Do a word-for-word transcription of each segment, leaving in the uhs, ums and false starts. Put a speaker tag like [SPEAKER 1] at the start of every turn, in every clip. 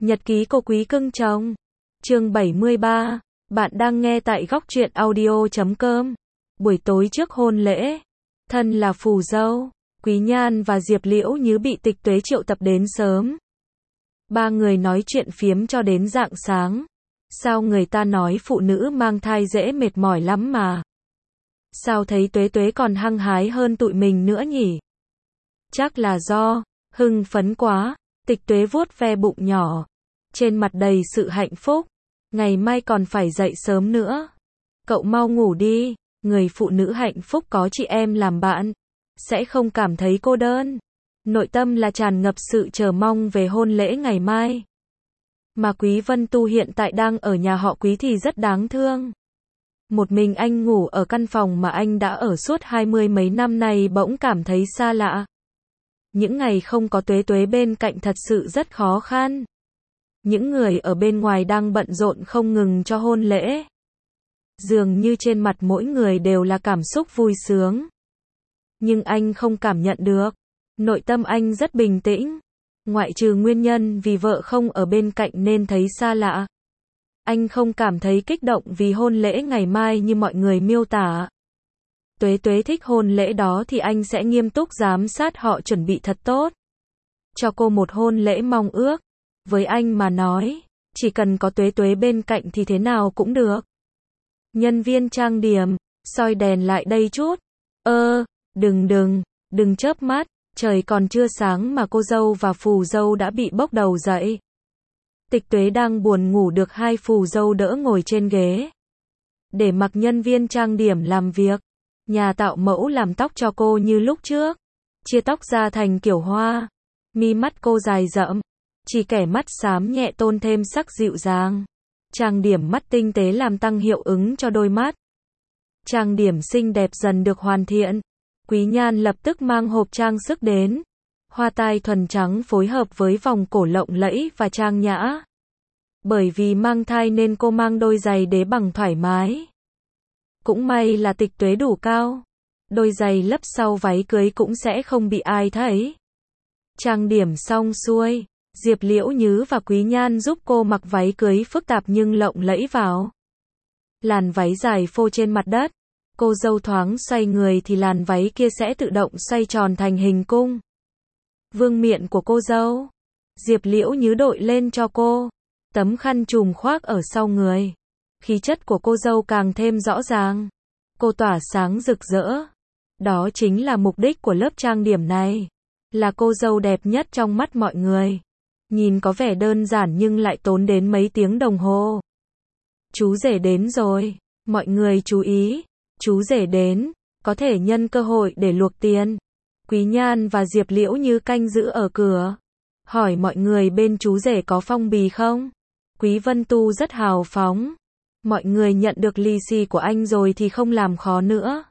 [SPEAKER 1] Nhật ký cô quý cưng chồng. Chương bảy mươi ba. Bạn đang nghe tại góc truyện audio chấm com. Buổi tối trước hôn lễ, thân là phù dâu, Quý Nhan và Diệp Liễu Như bị Tịch Tuế triệu tập đến sớm. Ba người nói chuyện phiếm cho đến rạng sáng. Sao người ta nói phụ nữ mang thai dễ mệt mỏi lắm mà. Sao thấy Tuế Tuế còn hăng hái hơn tụi mình nữa nhỉ? Chắc là do hưng phấn quá. Tịch Tuế vuốt ve bụng nhỏ, trên mặt đầy sự hạnh phúc. Ngày mai còn phải dậy sớm nữa. Cậu mau ngủ đi, người phụ nữ hạnh phúc có chị em làm bạn, sẽ không cảm thấy cô đơn. Nội tâm là tràn ngập sự chờ mong về hôn lễ ngày mai. Mà Quý Vân Tu hiện tại đang ở nhà họ Quý thì rất đáng thương. Một mình anh ngủ ở căn phòng mà anh đã ở suốt hai mươi mấy năm này bỗng cảm thấy xa lạ. Những ngày không có Tuế Tuế bên cạnh thật sự rất khó khăn. Những người ở bên ngoài đang bận rộn không ngừng cho hôn lễ. Dường như trên mặt mỗi người đều là cảm xúc vui sướng. Nhưng anh không cảm nhận được. Nội tâm anh rất bình tĩnh. Ngoại trừ nguyên nhân vì vợ không ở bên cạnh nên thấy xa lạ. Anh không cảm thấy kích động vì hôn lễ ngày mai như mọi người miêu tả. Tuế Tuế thích hôn lễ đó thì anh sẽ nghiêm túc giám sát họ chuẩn bị thật tốt. Cho cô một hôn lễ mong ước. Với anh mà nói, chỉ cần có Tuế Tuế bên cạnh thì thế nào cũng được. Nhân viên trang điểm, soi đèn lại đây chút. Ơ, đừng đừng, đừng chớp mắt, trời còn chưa sáng mà cô dâu và phù dâu đã bị bốc đầu dậy. Tịch Tuế đang buồn ngủ được hai phù dâu đỡ ngồi trên ghế. Để mặc nhân viên trang điểm làm việc. Nhà tạo mẫu làm tóc cho cô như lúc trước. Chia tóc ra thành kiểu hoa. Mi mắt cô dài rậm. Chỉ kẻ mắt xám nhẹ tôn thêm sắc dịu dàng. Trang điểm mắt tinh tế làm tăng hiệu ứng cho đôi mắt. Trang điểm xinh đẹp dần được hoàn thiện. Quý Nhan lập tức mang hộp trang sức đến. Hoa tai thuần trắng phối hợp với vòng cổ lộng lẫy và trang nhã. Bởi vì mang thai nên cô mang đôi giày đế bằng thoải mái. Cũng may là Tịch Tuế đủ cao. Đôi giày lấp sau váy cưới cũng sẽ không bị ai thấy. Trang điểm xong xuôi. Diệp Liễu Như và Quý Nhan giúp cô mặc váy cưới phức tạp nhưng lộng lẫy vào. Làn váy dài phô trên mặt đất. Cô dâu thoáng xoay người thì làn váy kia sẽ tự động xoay tròn thành hình cung. Vương miện của cô dâu. Diệp Liễu Như đội lên cho cô. Tấm khăn trùm khoác ở sau người. Khí chất của cô dâu càng thêm rõ ràng. Cô tỏa sáng rực rỡ. Đó chính là mục đích của lớp trang điểm này. Là cô dâu đẹp nhất trong mắt mọi người. Nhìn có vẻ đơn giản nhưng lại tốn đến mấy tiếng đồng hồ. Chú rể đến rồi. Mọi người chú ý. Chú rể đến. Có thể nhân cơ hội để luộc tiền. Quý Nhan và Diệp Liễu Như canh giữ ở cửa. Hỏi mọi người bên chú rể có phong bì không? Quý Vân Tu rất hào phóng. Mọi người nhận được lì xì của anh rồi thì không làm khó nữa.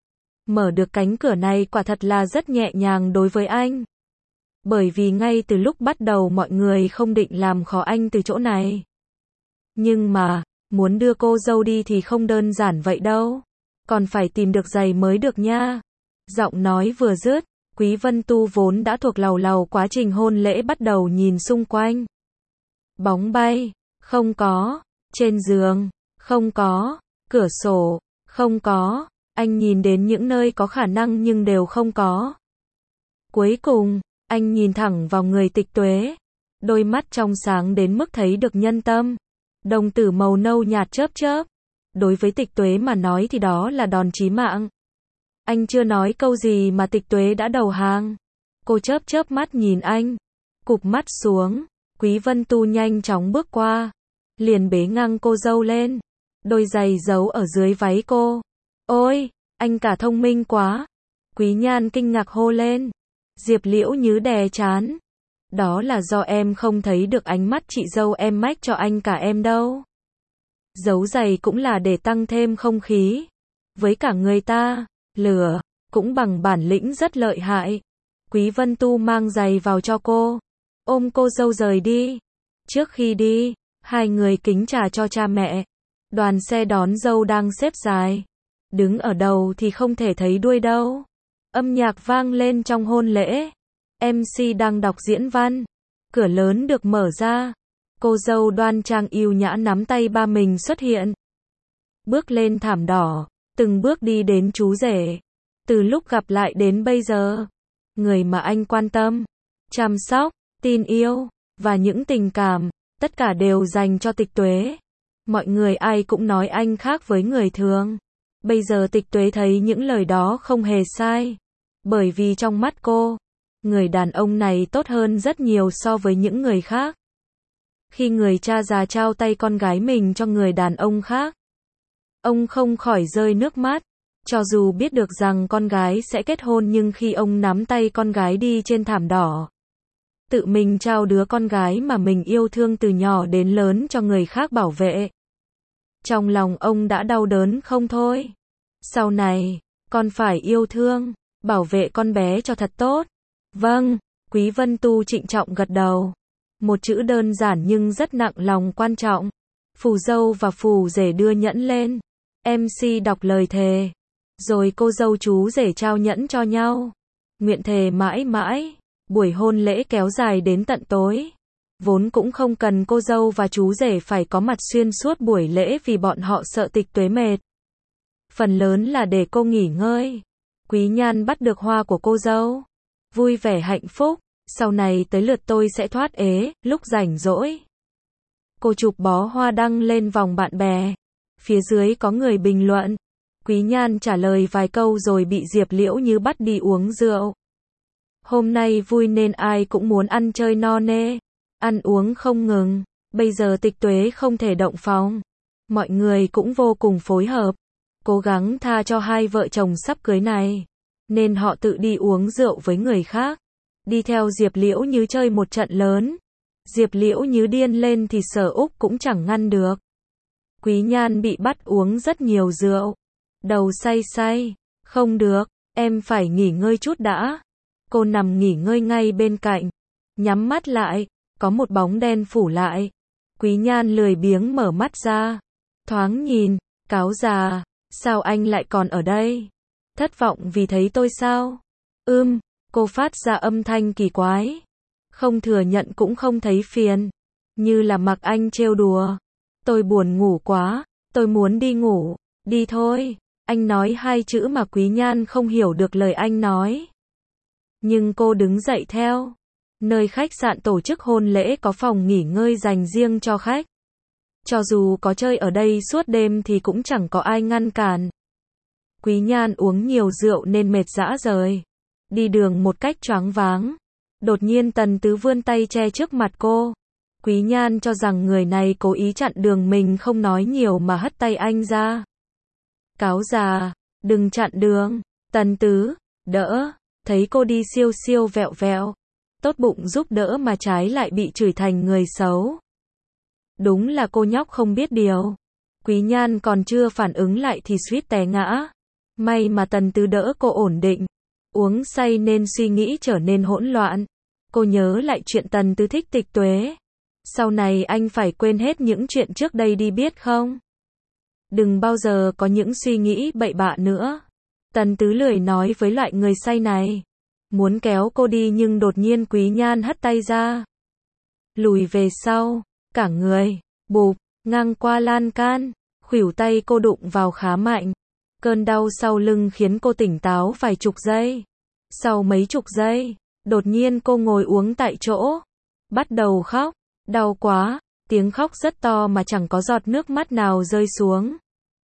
[SPEAKER 1] Mở được cánh cửa này quả thật là rất nhẹ nhàng đối với anh. Bởi vì ngay từ lúc bắt đầu mọi người không định làm khó anh từ chỗ này. Nhưng mà, muốn đưa cô dâu đi thì không đơn giản vậy đâu. Còn phải tìm được giày mới được nha. Giọng nói vừa dứt, Quý Vân Tu vốn đã thuộc lầu lầu quá trình hôn lễ bắt đầu nhìn xung quanh. Bóng bay, không có. Trên giường, không có. Cửa sổ, không có. Anh nhìn đến những nơi có khả năng nhưng đều không có. Cuối cùng, anh nhìn thẳng vào người Tịch Tuế. Đôi mắt trong sáng đến mức thấy được nhân tâm. Đồng tử màu nâu nhạt chớp chớp. Đối với Tịch Tuế mà nói thì đó là đòn chí mạng. Anh chưa nói câu gì mà Tịch Tuế đã đầu hàng. Cô chớp chớp mắt nhìn anh. Cụp mắt xuống. Quý Vân Tu nhanh chóng bước qua. Liền bế ngang cô dâu lên. Đôi giày giấu ở dưới váy cô. Ôi, anh cả thông minh quá. Quý Nhan kinh ngạc hô lên. Diệp Liễu Như đè chán. Đó là do em không thấy được ánh mắt chị dâu em mách cho anh cả em đâu. Giấu giày cũng là để tăng thêm không khí. Với cả người ta, lửa, cũng bằng bản lĩnh rất lợi hại. Quý Vân Tu mang giày vào cho cô. Ôm cô dâu rời đi. Trước khi đi, hai người kính trà cho cha mẹ. Đoàn xe đón dâu đang xếp dài. Đứng ở đầu thì không thể thấy đuôi đâu. Âm nhạc vang lên trong hôn lễ. em xê đang đọc diễn văn. Cửa lớn được mở ra. Cô dâu đoan trang yêu nhã nắm tay ba mình xuất hiện. Bước lên thảm đỏ, từng bước đi đến chú rể. Từ lúc gặp lại đến bây giờ, người mà anh quan tâm, chăm sóc, tin yêu, và những tình cảm, tất cả đều dành cho Tịch Tuế. Mọi người ai cũng nói anh khác với người thường. Bây giờ Tịch Tuế thấy những lời đó không hề sai. Bởi vì trong mắt cô, người đàn ông này tốt hơn rất nhiều so với những người khác. Khi người cha già trao tay con gái mình cho người đàn ông khác, ông không khỏi rơi nước mắt. Cho dù biết được rằng con gái sẽ kết hôn nhưng khi ông nắm tay con gái đi trên thảm đỏ, tự mình trao đứa con gái mà mình yêu thương từ nhỏ đến lớn cho người khác bảo vệ, trong lòng ông đã đau đớn không thôi. Sau này, con phải yêu thương, bảo vệ con bé cho thật tốt. Vâng, Quý Vân Tu trịnh trọng gật đầu. Một chữ đơn giản nhưng rất nặng lòng quan trọng. Phù dâu và phù rể đưa nhẫn lên. em xê đọc lời thề. Rồi cô dâu chú rể trao nhẫn cho nhau. Nguyện thề mãi mãi. Buổi hôn lễ kéo dài đến tận tối. Vốn cũng không cần cô dâu và chú rể phải có mặt xuyên suốt buổi lễ vì bọn họ sợ Tịch Tuế mệt. Phần lớn là để cô nghỉ ngơi. Quý Nhan bắt được hoa của cô dâu. Vui vẻ hạnh phúc. Sau này tới lượt tôi sẽ thoát ế, lúc rảnh rỗi. Cô chụp bó hoa đăng lên vòng bạn bè. Phía dưới có người bình luận. Quý Nhan trả lời vài câu rồi bị Diệp Liễu Như bắt đi uống rượu. Hôm nay vui nên ai cũng muốn ăn chơi no nê. Ăn uống không ngừng. Bây giờ Tịch Tuế không thể động phòng. Mọi người cũng vô cùng phối hợp. Cố gắng tha cho hai vợ chồng sắp cưới này. Nên họ tự đi uống rượu với người khác. Đi theo Diệp Liễu Như chơi một trận lớn. Diệp Liễu Như điên lên thì Sở Úc cũng chẳng ngăn được. Quý Nhan bị bắt uống rất nhiều rượu. Đầu say say. Không được, em phải nghỉ ngơi chút đã. Cô nằm nghỉ ngơi ngay bên cạnh. Nhắm mắt lại, có một bóng đen phủ lại. Quý Nhan lười biếng mở mắt ra. Thoáng nhìn, cáo già, sao anh lại còn ở đây? Thất vọng vì thấy tôi sao? Ưm, cô phát ra âm thanh kỳ quái. Không thừa nhận cũng không thấy phiền. Như là mặc anh trêu đùa. Tôi buồn ngủ quá, tôi muốn đi ngủ. Đi thôi. Anh nói hai chữ mà Quý Nhan không hiểu được lời anh nói. Nhưng cô đứng dậy theo. Nơi khách sạn tổ chức hôn lễ có phòng nghỉ ngơi dành riêng cho khách. Cho dù có chơi ở đây suốt đêm thì cũng chẳng có ai ngăn cản. Quý Nhan uống nhiều rượu nên mệt rã rời. Đi đường một cách choáng váng. Đột nhiên Tần Tứ vươn tay che trước mặt cô. Quý Nhan cho rằng người này cố ý chặn đường mình không nói nhiều mà hất tay anh ra. Cáo già, đừng chặn đường. Tần Tứ, đỡ. Thấy cô đi siêu siêu vẹo vẹo. Tốt bụng giúp đỡ mà trái lại bị chửi thành người xấu. Đúng là cô nhóc không biết điều. Quý Nhan còn chưa phản ứng lại thì suýt té ngã. May mà Tần Tứ đỡ cô ổn định. Uống say nên suy nghĩ trở nên hỗn loạn. Cô nhớ lại chuyện Tần Tứ thích Tịch Tuế. Sau này anh phải quên hết những chuyện trước đây đi biết không? Đừng bao giờ có những suy nghĩ bậy bạ nữa. Tần Tứ lười nói với loại người say này. Muốn kéo cô đi nhưng đột nhiên Quý Nhan hất tay ra. Lùi về sau, cả người, bụp, ngang qua lan can, khuỷu tay cô đụng vào khá mạnh. Cơn đau sau lưng khiến cô tỉnh táo vài chục giây. Sau mấy chục giây, đột nhiên cô ngồi uống tại chỗ. Bắt đầu khóc, đau quá, tiếng khóc rất to mà chẳng có giọt nước mắt nào rơi xuống.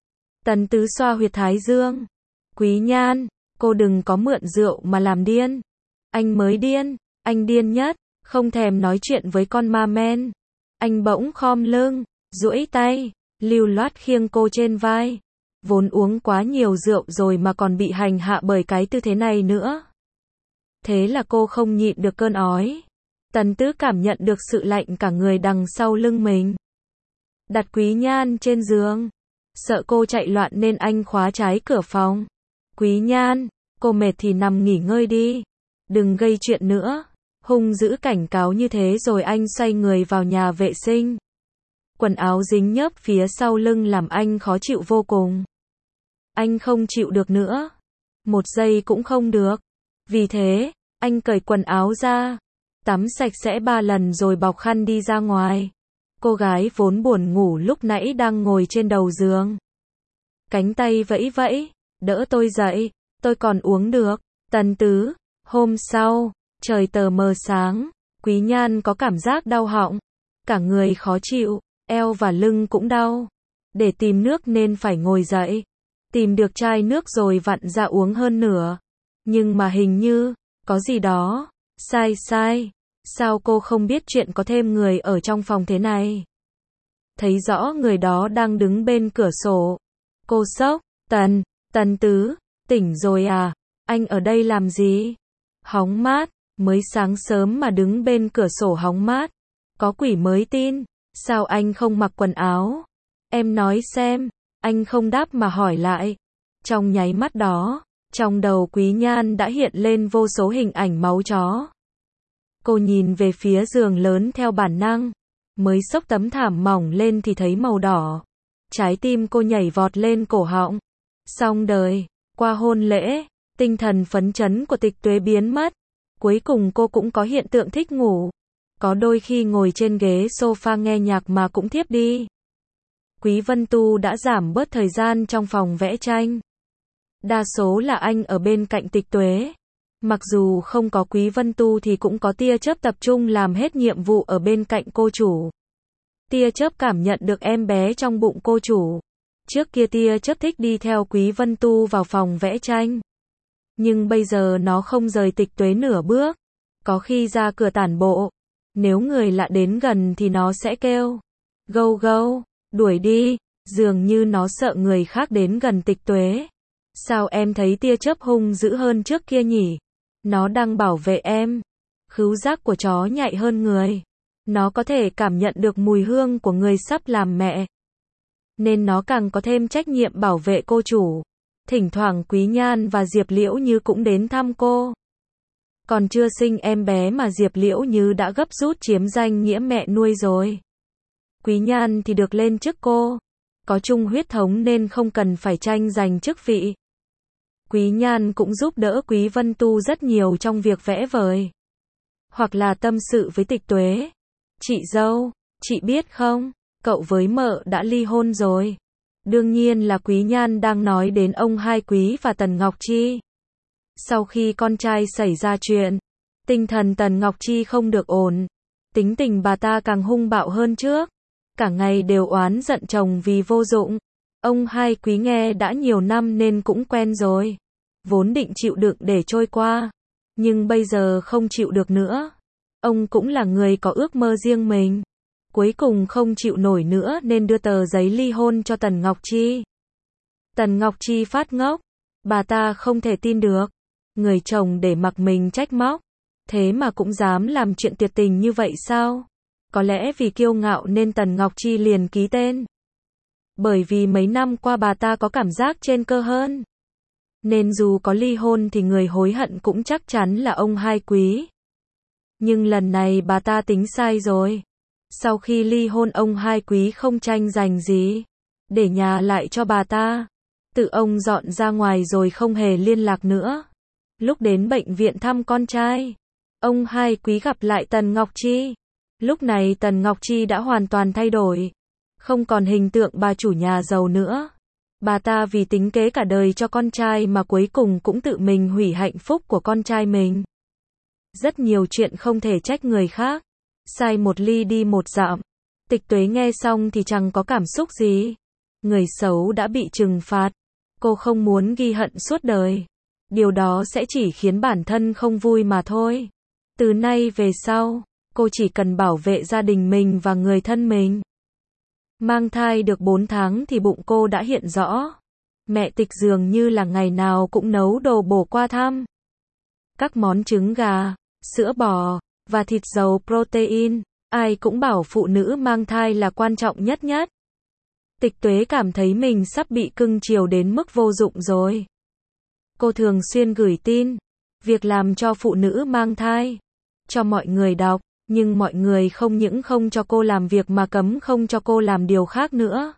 [SPEAKER 1] Tần Tứ xoa huyệt thái dương. Quý Nhan, cô đừng có mượn rượu mà làm điên. Anh mới điên, anh điên nhất, không thèm nói chuyện với con ma men. Anh bỗng khom lưng, duỗi tay, lưu loát khiêng cô trên vai. Vốn uống quá nhiều rượu rồi mà còn bị hành hạ bởi cái tư thế này nữa. Thế là cô không nhịn được cơn ói. Tần Tứ cảm nhận được sự lạnh cả người đằng sau lưng mình. Đặt Quý Nhan trên giường. Sợ cô chạy loạn nên anh khóa trái cửa phòng. Quý Nhan, cô mệt thì nằm nghỉ ngơi đi. Đừng gây chuyện nữa. Hung dữ cảnh cáo như thế rồi anh xoay người vào nhà vệ sinh. Quần áo dính nhớp phía sau lưng làm anh khó chịu vô cùng. Anh không chịu được nữa. Một giây cũng không được. Vì thế, anh cởi quần áo ra. Tắm sạch sẽ ba lần rồi bọc khăn đi ra ngoài. Cô gái vốn buồn ngủ lúc nãy đang ngồi trên đầu giường. Cánh tay vẫy vẫy, đỡ tôi dậy, tôi còn uống được. Tần Tứ, hôm sau, trời tờ mờ sáng, Quý Nhan có cảm giác đau họng, cả người khó chịu, eo và lưng cũng đau. Để tìm nước nên phải ngồi dậy. Tìm được chai nước rồi vặn ra uống hơn nửa. Nhưng mà hình như, có gì đó, sai sai. Sao cô không biết chuyện có thêm người ở trong phòng thế này? Thấy rõ người đó đang đứng bên cửa sổ. Cô sốc, Tần, Tần Tứ, tỉnh rồi à? Anh ở đây làm gì? Hóng mát, mới sáng sớm mà đứng bên cửa sổ hóng mát. Có quỷ mới tin, sao anh không mặc quần áo? Em nói xem, anh không đáp mà hỏi lại. Trong nháy mắt đó, trong đầu Quý Nhan đã hiện lên vô số hình ảnh máu chó. Cô nhìn về phía giường lớn theo bản năng, mới xốc tấm thảm mỏng lên thì thấy màu đỏ. Trái tim cô nhảy vọt lên cổ họng. Xong đời, qua hôn lễ, tinh thần phấn chấn của Tịch Tuế biến mất. Cuối cùng cô cũng có hiện tượng thích ngủ. Có đôi khi ngồi trên ghế sofa nghe nhạc mà cũng thiếp đi. Quý Vân Tu đã giảm bớt thời gian trong phòng vẽ tranh. Đa số là anh ở bên cạnh Tịch Tuế. Mặc dù không có Quý Vân Tu thì cũng có tia chớp tập trung làm hết nhiệm vụ ở bên cạnh cô chủ. Tia chớp cảm nhận được em bé trong bụng cô chủ. Trước kia tia chớp thích đi theo Quý Vân Tu vào phòng vẽ tranh. Nhưng bây giờ nó không rời Tịch Tuế nửa bước. Có khi ra cửa tản bộ. Nếu người lạ đến gần thì nó sẽ kêu. Gâu gâu, đuổi đi. Dường như nó sợ người khác đến gần Tịch Tuế. Sao em thấy tia chớp hung dữ hơn trước kia nhỉ? Nó đang bảo vệ em. Khứu giác của chó nhạy hơn người. Nó có thể cảm nhận được mùi hương của người sắp làm mẹ. Nên nó càng có thêm trách nhiệm bảo vệ cô chủ. Thỉnh thoảng Quý Nhan và Diệp Liễu Như cũng đến thăm cô. Còn chưa sinh em bé mà Diệp Liễu Như đã gấp rút chiếm danh nghĩa mẹ nuôi rồi. Quý Nhan thì được lên chức cô. Có chung huyết thống nên không cần phải tranh giành chức vị. Quý Nhan cũng giúp đỡ Quý Vân Tu rất nhiều trong việc vẽ vời. Hoặc là tâm sự với Tịch Tuế. Chị dâu, chị biết không, cậu với mợ đã ly hôn rồi. Đương nhiên là Quý Nhan đang nói đến ông Hai Quý và Tần Ngọc Chi. Sau khi con trai xảy ra chuyện, tinh thần Tần Ngọc Chi không được ổn. Tính tình bà ta càng hung bạo hơn trước. Cả ngày đều oán giận chồng vì vô dụng. Ông Hai Quý nghe đã nhiều năm nên cũng quen rồi. Vốn định chịu đựng để trôi qua. Nhưng bây giờ không chịu được nữa. Ông cũng là người có ước mơ riêng mình. Cuối cùng không chịu nổi nữa nên đưa tờ giấy ly hôn cho Tần Ngọc Chi. Tần Ngọc Chi phát ngốc. Bà ta không thể tin được. Người chồng để mặc mình trách móc. Thế mà cũng dám làm chuyện tuyệt tình như vậy sao? Có lẽ vì kiêu ngạo nên Tần Ngọc Chi liền ký tên. Bởi vì mấy năm qua bà ta có cảm giác trên cơ hơn. Nên dù có ly hôn thì người hối hận cũng chắc chắn là ông Hai Quý. Nhưng lần này bà ta tính sai rồi. Sau khi ly hôn ông Hai Quý không tranh giành gì. Để nhà lại cho bà ta. Tự ông dọn ra ngoài rồi không hề liên lạc nữa. Lúc đến bệnh viện thăm con trai, ông Hai Quý gặp lại Tần Ngọc Chi. Lúc này Tần Ngọc Chi đã hoàn toàn thay đổi. Không còn hình tượng bà chủ nhà giàu nữa. Bà ta vì tính kế cả đời cho con trai mà cuối cùng cũng tự mình hủy hạnh phúc của con trai mình. Rất nhiều chuyện không thể trách người khác. Sai một ly đi một dặm. Tịch Tuế nghe xong thì chẳng có cảm xúc gì. Người xấu đã bị trừng phạt. Cô không muốn ghi hận suốt đời. Điều đó sẽ chỉ khiến bản thân không vui mà thôi. Từ nay về sau, cô chỉ cần bảo vệ gia đình mình và người thân mình. Mang thai được bốn tháng thì bụng cô đã hiện rõ. Mẹ Tịch dường như là ngày nào cũng nấu đồ bổ qua thăm. Các món trứng gà, sữa bò, và thịt giàu protein. Ai cũng bảo phụ nữ mang thai là quan trọng nhất nhất. Tịch Tuế cảm thấy mình sắp bị cưng chiều đến mức vô dụng rồi. Cô thường xuyên gửi tin, việc làm cho phụ nữ mang thai, cho mọi người đọc, nhưng mọi người không những không cho cô làm việc mà cấm không cho cô làm điều khác nữa.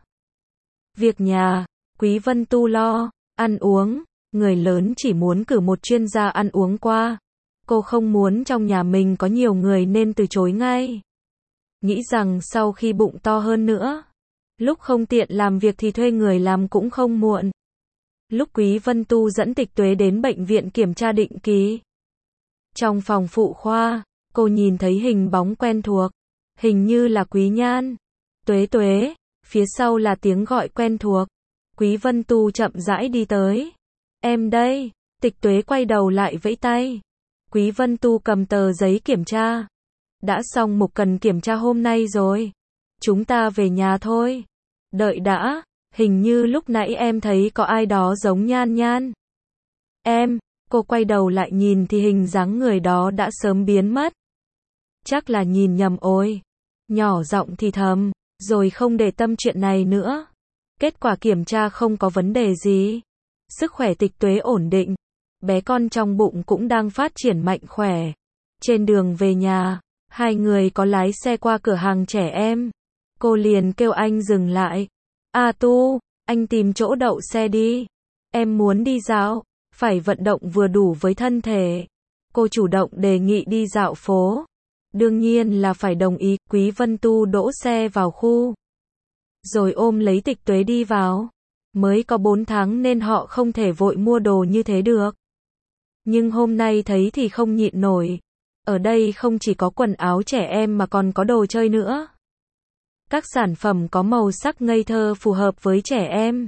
[SPEAKER 1] Việc nhà, Quý Vân Tu lo, ăn uống, người lớn chỉ muốn cử một chuyên gia ăn uống qua. Cô không muốn trong nhà mình có nhiều người nên từ chối ngay. nghĩ rằng sau khi bụng to hơn nữa, lúc không tiện làm việc thì thuê người làm cũng không muộn. Lúc Quý Vân Tu dẫn Tịch Tuế đến bệnh viện kiểm tra định kỳ. Trong phòng phụ khoa, cô nhìn thấy hình bóng quen thuộc, hình như là Quý Nhan. Tuế Tuế, phía sau là tiếng gọi quen thuộc. Quý Vân Tu chậm rãi đi tới. Em đây, Tịch Tuế quay đầu lại vẫy tay. Quý Vân Tu cầm tờ giấy kiểm tra. Đã xong mục cần kiểm tra hôm nay rồi. Chúng ta về nhà thôi. Đợi đã, hình như lúc nãy em thấy có ai đó giống Nhan Nhan. Em, cô quay đầu lại nhìn thì hình dáng người đó đã sớm biến mất. Chắc là nhìn nhầm ôi. Nhỏ giọng thì thầm, rồi không để tâm chuyện này nữa. Kết quả kiểm tra không có vấn đề gì. Sức khỏe Tịch Tuế ổn định. Bé con trong bụng cũng đang phát triển mạnh khỏe. Trên đường về nhà, hai người có lái xe qua cửa hàng trẻ em. Cô liền kêu anh dừng lại. A Tu, anh tìm chỗ đậu xe đi. Em muốn đi dạo, phải vận động vừa đủ với thân thể. Cô chủ động đề nghị đi dạo phố. Đương nhiên là phải đồng ý. Quý Vân Tu đỗ xe vào khu, rồi ôm lấy Tịch Tuế đi vào. Mới có bốn tháng nên họ không thể vội mua đồ như thế được. Nhưng hôm nay thấy thì không nhịn nổi. Ở đây không chỉ có quần áo trẻ em mà còn có đồ chơi nữa. Các sản phẩm có màu sắc ngây thơ phù hợp với trẻ em.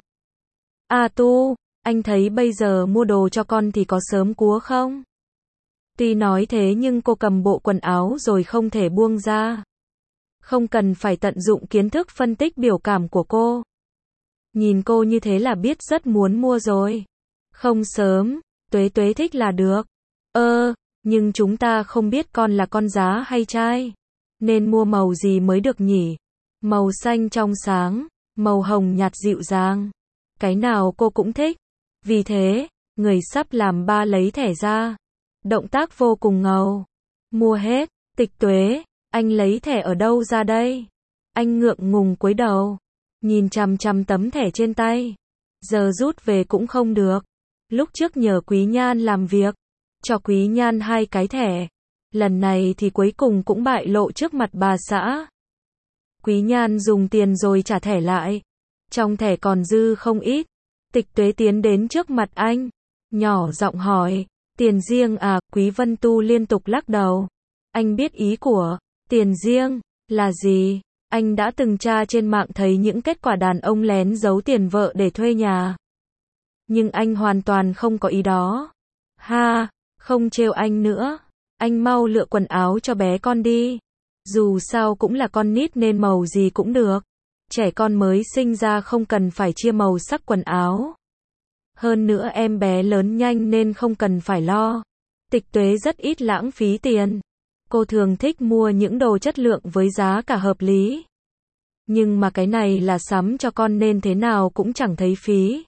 [SPEAKER 1] A Tu, anh thấy bây giờ mua đồ cho con thì có sớm quá không? Tuy nói thế nhưng cô cầm bộ quần áo rồi không thể buông ra. Không cần phải tận dụng kiến thức phân tích biểu cảm của cô. Nhìn cô như thế là biết rất muốn mua rồi. Không sớm, Tuế Tuế thích là được. Ơ, nhưng chúng ta không biết con là con giá hay trai. Nên mua màu gì mới được nhỉ? Màu xanh trong sáng, màu hồng nhạt dịu dàng. Cái nào cô cũng thích. Vì thế, người sắp làm ba lấy thẻ ra. Động tác vô cùng ngầu. Mua hết, Tịch Tuế, anh lấy thẻ ở đâu ra đây? Anh ngượng ngùng cúi đầu, nhìn chằm chằm tấm thẻ trên tay. Giờ rút về cũng không được. Lúc trước nhờ Quý Nhan làm việc, cho Quý Nhan hai cái thẻ. Lần này thì cuối cùng cũng bại lộ trước mặt bà xã. Quý Nhan dùng tiền rồi trả thẻ lại. Trong thẻ còn dư không ít. Tịch Tuế tiến đến trước mặt anh, nhỏ giọng hỏi, tiền riêng à? Quý Vân Tu liên tục lắc đầu. Anh biết ý của tiền riêng là gì? Anh đã từng tra trên mạng thấy những kết quả đàn ông lén giấu tiền vợ để thuê nhà. Nhưng anh hoàn toàn không có ý đó. Ha, không trêu anh nữa. Anh mau lựa quần áo cho bé con đi. Dù sao cũng là con nít nên màu gì cũng được. Trẻ con mới sinh ra không cần phải chia màu sắc quần áo. Hơn nữa em bé lớn nhanh nên không cần phải lo. Tịch Tuế rất ít lãng phí tiền. Cô thường thích mua những đồ chất lượng với giá cả hợp lý. Nhưng mà cái này là sắm cho con nên thế nào cũng chẳng thấy phí.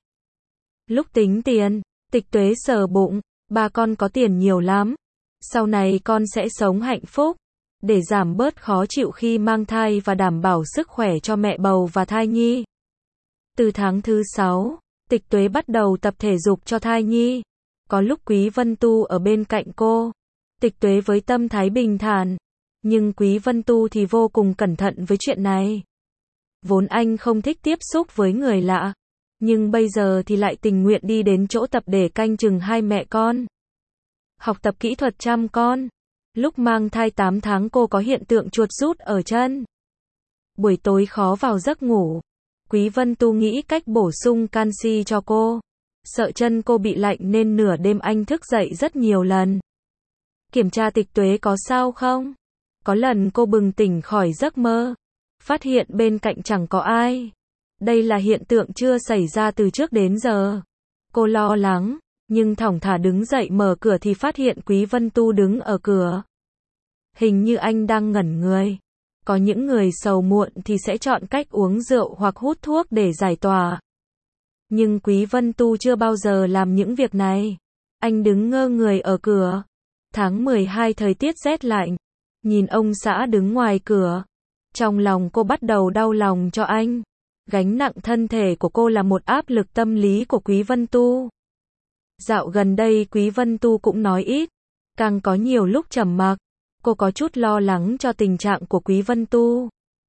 [SPEAKER 1] Lúc tính tiền, Tịch Tuế sờ bụng, ba con có tiền nhiều lắm. Sau này con sẽ sống hạnh phúc. Để giảm bớt khó chịu khi mang thai và đảm bảo sức khỏe cho mẹ bầu và thai nhi. Từ tháng thứ sáu, Tịch Tuế bắt đầu tập thể dục cho thai nhi. Có lúc Quý Vân Tu ở bên cạnh cô. Tịch Tuế với tâm thái bình thản. Nhưng Quý Vân Tu thì vô cùng cẩn thận với chuyện này. Vốn anh không thích tiếp xúc với người lạ. Nhưng bây giờ thì lại tình nguyện đi đến chỗ tập để canh chừng hai mẹ con. Học tập kỹ thuật chăm con. Lúc mang thai tám tháng cô có hiện tượng chuột rút ở chân. Buổi tối khó vào giấc ngủ. Quý Vân Tu nghĩ cách bổ sung canxi cho cô. Sợ chân cô bị lạnh nên nửa đêm anh thức dậy rất nhiều lần. Kiểm tra Tịch Tuế có sao không? Có lần cô bừng tỉnh khỏi giấc mơ. Phát hiện bên cạnh chẳng có ai. Đây là hiện tượng chưa xảy ra từ trước đến giờ. Cô lo lắng, nhưng thõng thả đứng dậy mở cửa thì phát hiện Quý Vân Tu đứng ở cửa. Hình như anh đang ngẩn người. Có những người sầu muộn thì sẽ chọn cách uống rượu hoặc hút thuốc để giải tỏa. Nhưng Quý Vân Tu chưa bao giờ làm những việc này. Anh đứng ngơ người ở cửa. Tháng mười hai thời tiết rét lạnh. Nhìn ông xã đứng ngoài cửa. Trong lòng cô bắt đầu đau lòng cho anh. Gánh nặng thân thể của cô là một áp lực tâm lý của Quý Vân Tu. Dạo gần đây Quý Vân Tu cũng nói ít. Càng có nhiều lúc trầm mặc. Cô có chút lo lắng cho tình trạng của Quý Vân Tu.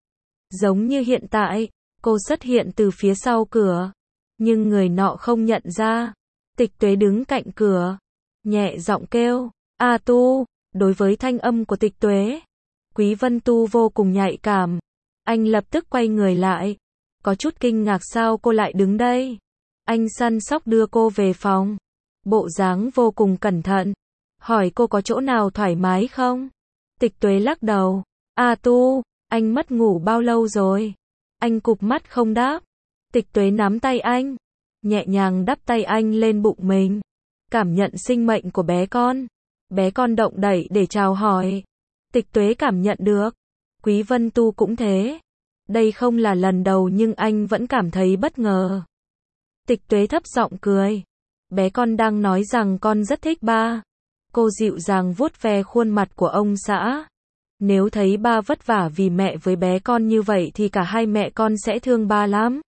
[SPEAKER 1] Giống như hiện tại, cô xuất hiện từ phía sau cửa, nhưng người nọ không nhận ra. Tịch Tuế đứng cạnh cửa, nhẹ giọng kêu, "A Tu." Đối với thanh âm của Tịch Tuế, Quý Vân Tu vô cùng nhạy cảm. Anh lập tức quay người lại, có chút kinh ngạc sao cô lại đứng đây. Anh săn sóc đưa cô về phòng, bộ dáng vô cùng cẩn thận, hỏi cô có chỗ nào thoải mái không. Tịch Tuế lắc đầu, "A Tu, anh mất ngủ bao lâu rồi?" Anh cụp mắt không đáp. Tịch Tuế nắm tay anh, nhẹ nhàng đắp tay anh lên bụng mình, cảm nhận sinh mệnh của bé con. Bé con động đậy để chào hỏi. Tịch Tuế cảm nhận được. Quý Vân Tu cũng thế. Đây không là lần đầu nhưng anh vẫn cảm thấy bất ngờ. Tịch Tuế thấp giọng cười. Bé con đang nói rằng con rất thích ba. Cô dịu dàng vuốt ve khuôn mặt của ông xã. Nếu thấy ba vất vả vì mẹ với bé con như vậy thì cả hai mẹ con sẽ thương ba lắm.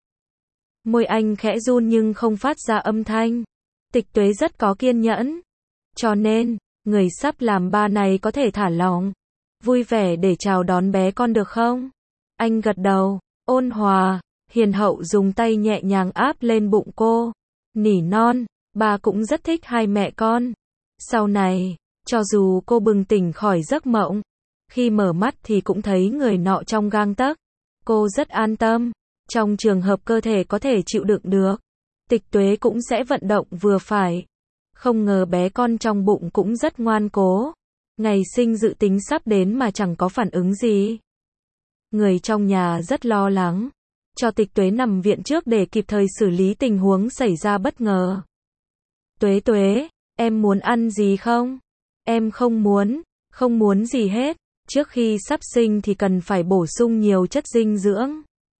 [SPEAKER 1] Môi anh khẽ run nhưng không phát ra âm thanh. Tịch Tuế rất có kiên nhẫn. Cho nên, người sắp làm ba này có thể thả lỏng, vui vẻ để chào đón bé con được không? Anh gật đầu, ôn hòa, hiền hậu dùng tay nhẹ nhàng áp lên bụng cô. Nỉ non, ba cũng rất thích hai mẹ con. Sau này, cho dù cô bừng tỉnh khỏi giấc mộng, khi mở mắt thì cũng thấy người nọ trong gang tấc. Cô rất an tâm. Trong trường hợp cơ thể có thể chịu đựng được, Tịch Tuế cũng sẽ vận động vừa phải. Không ngờ bé con trong bụng cũng rất ngoan cố. Ngày sinh dự tính sắp đến mà chẳng có phản ứng gì. Người trong nhà rất lo lắng, cho Tịch Tuế nằm viện trước để kịp thời xử lý tình huống xảy ra bất ngờ. "Tuế Tuế, em muốn ăn gì không?" "Em không muốn, không muốn gì hết. Trước khi sắp sinh thì cần phải bổ sung nhiều chất dinh dưỡng."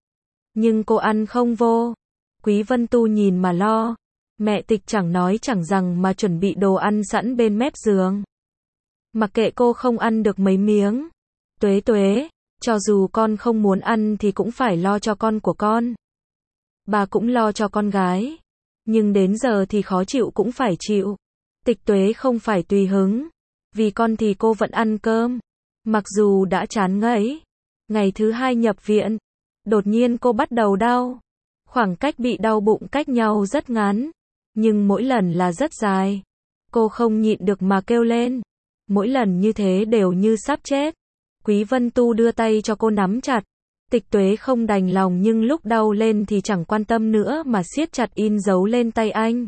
[SPEAKER 1] "Nhưng cô ăn không vô." Quý Vân Tu nhìn mà lo. Mẹ Tịch chẳng nói chẳng rằng mà chuẩn bị đồ ăn sẵn bên mép giường. Mặc kệ cô không ăn được mấy miếng. "Tuế Tuế, cho dù con không muốn ăn thì cũng phải lo cho con của con. Bà cũng lo cho con gái. Nhưng đến giờ thì khó chịu cũng phải chịu." Tịch Tuế không phải tùy hứng. Vì con thì cô vẫn ăn cơm. Mặc dù đã chán ngấy. Ngày thứ hai nhập viện, đột nhiên cô bắt đầu đau. Khoảng cách bị đau bụng cách nhau rất ngắn, nhưng mỗi lần là rất dài. Cô không nhịn được mà kêu lên. Mỗi lần như thế đều như sắp chết. Quý Vân Tu đưa tay cho cô nắm chặt. Tịch Tuế không đành lòng nhưng lúc đau lên thì chẳng quan tâm nữa mà siết chặt in dấu lên tay anh.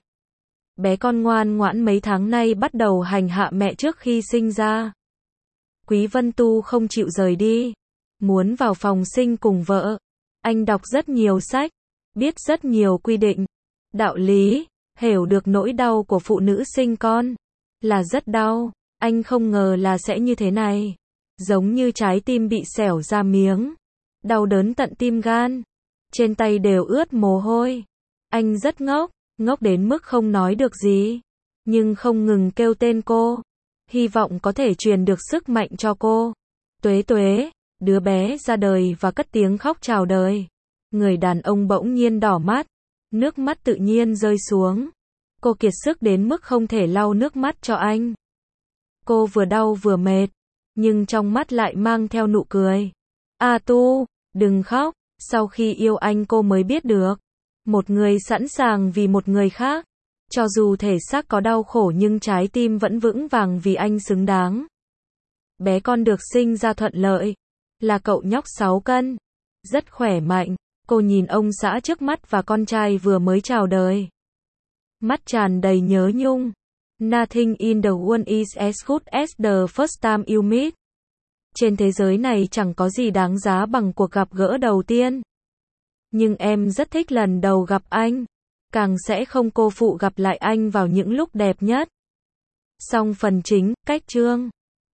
[SPEAKER 1] Bé con ngoan ngoãn mấy tháng nay bắt đầu hành hạ mẹ trước khi sinh ra. Quý Vân Tu không chịu rời đi. Muốn vào phòng sinh cùng vợ. Anh đọc rất nhiều sách, biết rất nhiều quy định, đạo lý, hiểu được nỗi đau của phụ nữ sinh con. Là rất đau. Anh không ngờ là sẽ như thế này. Giống như trái tim bị xẻo ra miếng. Đau đớn tận tim gan. Trên tay đều ướt mồ hôi. Anh rất ngốc, ngốc đến mức không nói được gì. Nhưng không ngừng kêu tên cô. Hy vọng có thể truyền được sức mạnh cho cô. "Tuế Tuế." Đứa bé ra đời và cất tiếng khóc chào đời. Người đàn ông bỗng nhiên đỏ mắt. Nước mắt tự nhiên rơi xuống. Cô kiệt sức đến mức không thể lau nước mắt cho anh. Cô vừa đau vừa mệt, nhưng trong mắt lại mang theo nụ cười. "A Tu, đừng khóc." Sau khi yêu anh cô mới biết được. Một người sẵn sàng vì một người khác. Cho dù thể xác có đau khổ nhưng trái tim vẫn vững vàng vì anh xứng đáng. Bé con được sinh ra thuận lợi. Là cậu nhóc sáu cân. Rất khỏe mạnh. Cô nhìn ông xã trước mắt và con trai vừa mới chào đời. Mắt tràn đầy nhớ nhung. Nothing in the world is as good as the first time you meet. Trên thế giới này chẳng có gì đáng giá bằng cuộc gặp gỡ đầu tiên. Nhưng em rất thích lần đầu gặp anh. Càng sẽ không cô phụ gặp lại anh vào những lúc đẹp nhất. Xong phần chính, cách chương.